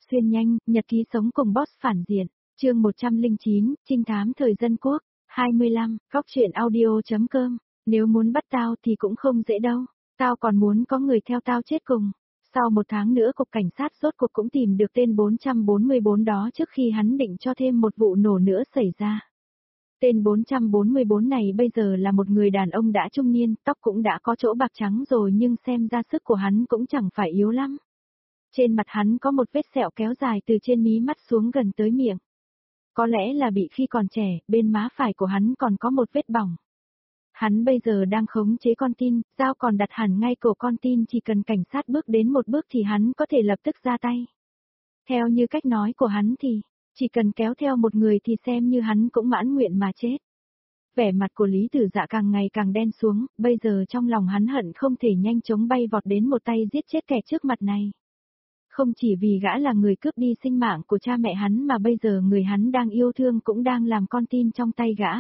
xuyên nhanh, nhật ký sống cùng boss phản diện. Chương 109, trinh thám thời dân quốc. 25, góc truyện audio.com. Nếu muốn bắt tao thì cũng không dễ đâu. Tao còn muốn có người theo tao chết cùng. Sau 1 tháng nữa cục cảnh sát rốt cuộc cũng tìm được tên 444 đó trước khi hắn định cho thêm một vụ nổ nữa xảy ra. Tên 444 này bây giờ là một người đàn ông đã trung niên, tóc cũng đã có chỗ bạc trắng rồi nhưng xem ra sức của hắn cũng chẳng phải yếu lắm. Trên mặt hắn có một vết sẹo kéo dài từ trên mí mắt xuống gần tới miệng. Có lẽ là bị khi còn trẻ, bên má phải của hắn còn có một vết bỏng. Hắn bây giờ đang khống chế con tin, dao còn đặt hẳn ngay cổ con tin, chỉ cần cảnh sát bước đến một bước thì hắn có thể lập tức ra tay. Theo như cách nói của hắn thì, chỉ cần kéo theo một người thì xem như hắn cũng mãn nguyện mà chết. Vẻ mặt của Lý Tử Dạ càng ngày càng đen xuống, bây giờ trong lòng hắn hận không thể nhanh chóng bay vọt đến một tay giết chết kẻ trước mặt này. Không chỉ vì gã là người cướp đi sinh mạng của cha mẹ hắn mà bây giờ người hắn đang yêu thương cũng đang làm con tin trong tay gã.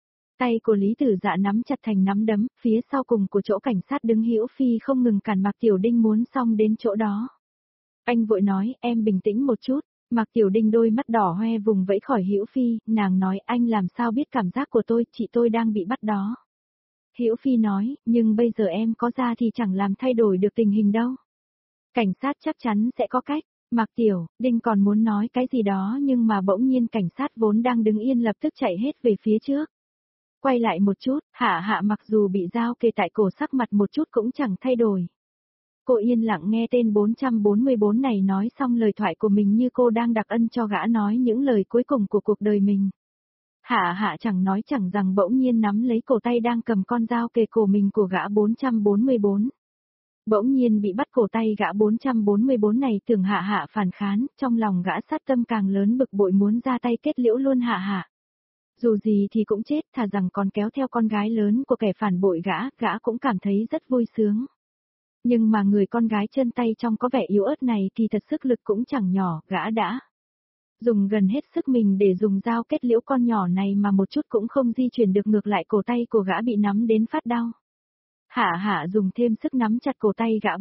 Tay của Lý Tử Dạ nắm chặt thành nắm đấm, phía sau cùng của chỗ cảnh sát đứng Hữu Phi không ngừng cản Mạc Tiểu Đinh muốn xông đến chỗ đó. Anh vội nói, em bình tĩnh một chút. Mạc Tiểu Đinh đôi mắt đỏ hoe vùng vẫy khỏi Hữu Phi, nàng nói anh làm sao biết cảm giác của tôi, chị tôi đang bị bắt đó. Hữu Phi nói, nhưng bây giờ em có ra thì chẳng làm thay đổi được tình hình đâu. Cảnh sát chắc chắn sẽ có cách. Mạc Tiểu Đinh còn muốn nói cái gì đó nhưng mà bỗng nhiên cảnh sát vốn đang đứng yên lập tức chạy hết về phía trước. Quay lại một chút, Hạ Hạ mặc dù bị dao kề tại cổ sắc mặt một chút cũng chẳng thay đổi. Cô yên lặng nghe tên 444 này nói xong lời thoại của mình như cô đang đặc ân cho gã nói những lời cuối cùng của cuộc đời mình. Hạ Hạ chẳng nói chẳng rằng bỗng nhiên nắm lấy cổ tay đang cầm con dao kề cổ mình của gã 444. Bỗng nhiên bị bắt cổ tay gã 444 này tưởng Hạ Hạ phản kháng, trong lòng gã sát tâm càng lớn bực bội muốn ra tay kết liễu luôn Hạ Hạ. Dù gì thì cũng chết, thà rằng còn kéo theo con gái lớn của kẻ phản bội gã cũng cảm thấy rất vui sướng. Nhưng mà người con gái chân tay trong có vẻ yếu ớt này thì thật sức lực cũng chẳng nhỏ, gã đã dùng gần hết sức mình để dùng dao kết liễu con nhỏ này mà một chút cũng không di chuyển được, ngược lại cổ tay của gã bị nắm đến phát đau. Hạ Hạ dùng thêm sức nắm chặt cổ tay gã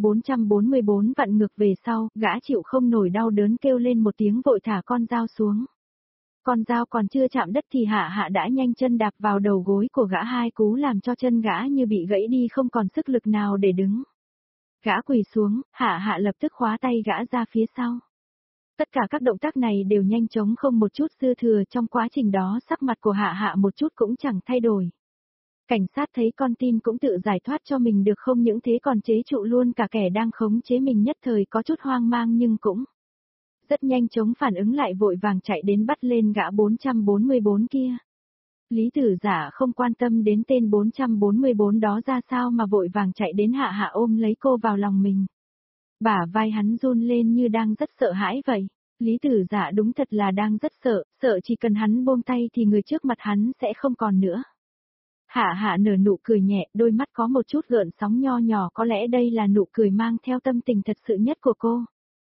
444 vặn ngược về sau, gã chịu không nổi đau đớn kêu lên một tiếng vội thả con dao xuống. Con dao còn chưa chạm đất thì Hạ Hạ đã nhanh chân đạp vào đầu gối của gã 2 cú làm cho chân gã như bị gãy đi không còn sức lực nào để đứng. Gã quỳ xuống, Hạ Hạ lập tức khóa tay gã ra phía sau. Tất cả các động tác này đều nhanh chóng không một chút dư thừa, trong quá trình đó sắc mặt của Hạ Hạ một chút cũng chẳng thay đổi. Cảnh sát thấy con tin cũng tự giải thoát cho mình được, không những thế còn chế trụ luôn cả kẻ đang khống chế mình, nhất thời có chút hoang mang nhưng cũng rất nhanh chóng phản ứng lại, vội vàng chạy đến bắt lên gã 444 kia. Lý Tử Dạ không quan tâm đến tên 444 đó ra sao mà vội vàng chạy đến Hạ Hạ ôm lấy cô vào lòng mình. Bả vai hắn run lên như đang rất sợ hãi vậy. Lý Tử Dạ đúng thật là đang rất sợ, sợ chỉ cần hắn buông tay thì người trước mặt hắn sẽ không còn nữa. Hạ Hạ nở nụ cười nhẹ, đôi mắt có một chút gợn sóng nho nhỏ, có lẽ đây là nụ cười mang theo tâm tình thật sự nhất của cô.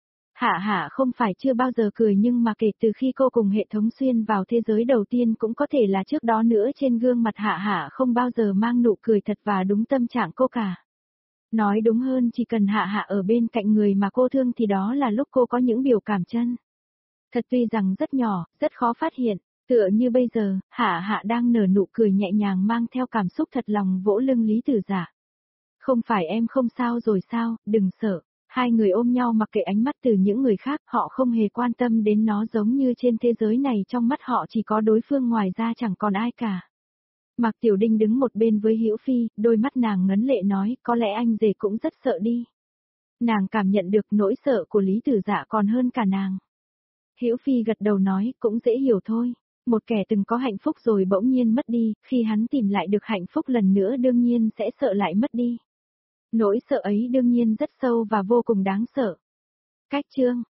Hạ Hạ không phải chưa bao giờ cười nhưng mà kể từ khi cô cùng hệ thống xuyên vào thế giới đầu tiên cũng có thể là trước đó nữa, trên gương mặt Hạ Hạ không bao giờ mang nụ cười thật và đúng tâm trạng cô cả. Nói đúng hơn, chỉ cần Hạ Hạ ở bên cạnh người mà cô thương thì đó là lúc cô có những biểu cảm chân thật, tuy rằng rất nhỏ, rất khó phát hiện. Tựa như bây giờ, Hạ Hạ đang nở nụ cười nhẹ nhàng mang theo cảm xúc thật lòng vỗ lưng Lý Tử Dạ. Không phải em không sao rồi sao, đừng sợ. Hai người ôm nhau mặc kệ ánh mắt từ những người khác, họ không hề quan tâm đến nó, giống như trên thế giới này trong mắt họ chỉ có đối phương, ngoài ra chẳng còn ai cả. Mạc Tiểu Đinh đứng một bên với Hữu Phi, đôi mắt nàng ngấn lệ nói, có lẽ anh rể cũng rất sợ đi. Nàng cảm nhận được nỗi sợ của Lý Tử Dạ còn hơn cả nàng. Hữu Phi gật đầu nói, cũng dễ hiểu thôi. Một kẻ từng có hạnh phúc rồi bỗng nhiên mất đi, khi hắn tìm lại được hạnh phúc lần nữa đương nhiên sẽ sợ lại mất đi. Nỗi sợ ấy đương nhiên rất sâu và vô cùng đáng sợ. Cách chương